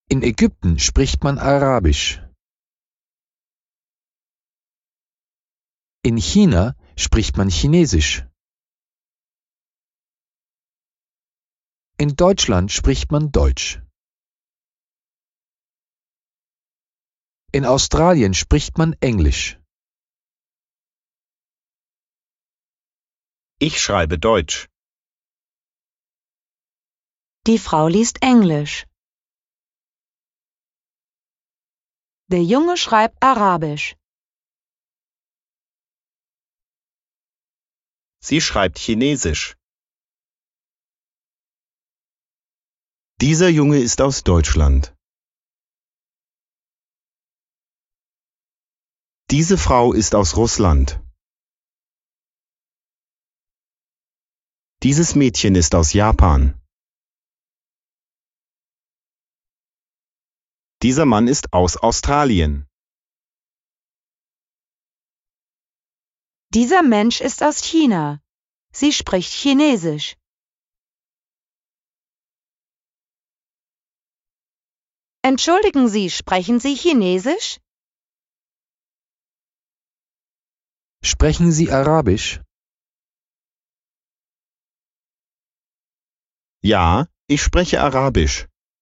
In Ägypten spricht man Arabisch. In China spricht man Chinesisch. In Deutschland spricht man Deutsch. In Australien spricht man Englisch. Ich schreibe Deutsch. Die Frau liest Englisch. Der Junge schreibt Arabisch. Sie schreibt Chinesisch. Dieser Junge ist aus Deutschland. Diese Frau ist aus Russland. Dieses Mädchen ist aus Japan. Dieser Mann ist aus Australien. Dieser Mensch ist aus China. Sie spricht Chinesisch. Entschuldigen Sie, sprechen Sie Chinesisch? Sprechen Sie Arabisch? Ja, ich spreche Arabisch.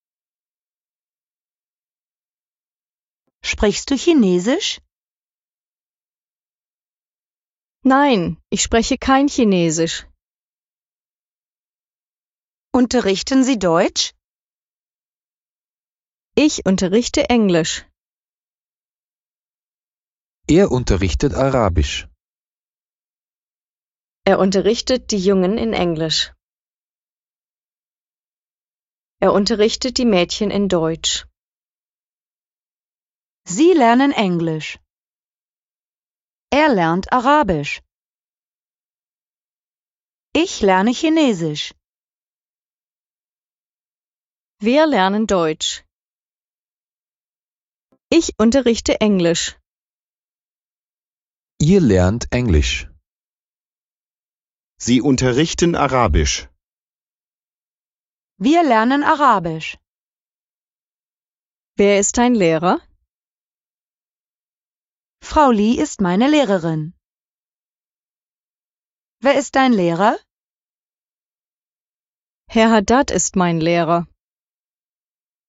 Sprichst du Chinesisch? Nein, ich spreche kein Chinesisch. Unterrichten Sie Deutsch? Ich unterrichte Englisch. Er unterrichtet Arabisch. Er unterrichtet die Jungen in Englisch. Er unterrichtet die Mädchen in Deutsch. Sie lernen Englisch. Er lernt Arabisch. Ich lerne Chinesisch. Wir lernen Deutsch. Ich unterrichte Englisch. Ihr lernt Englisch. Sie unterrichten Arabisch. Wir lernen Arabisch. Wer ist dein Lehrer? Frau Lee ist meine Lehrerin. Wer ist dein Lehrer? Herr Haddad ist mein Lehrer.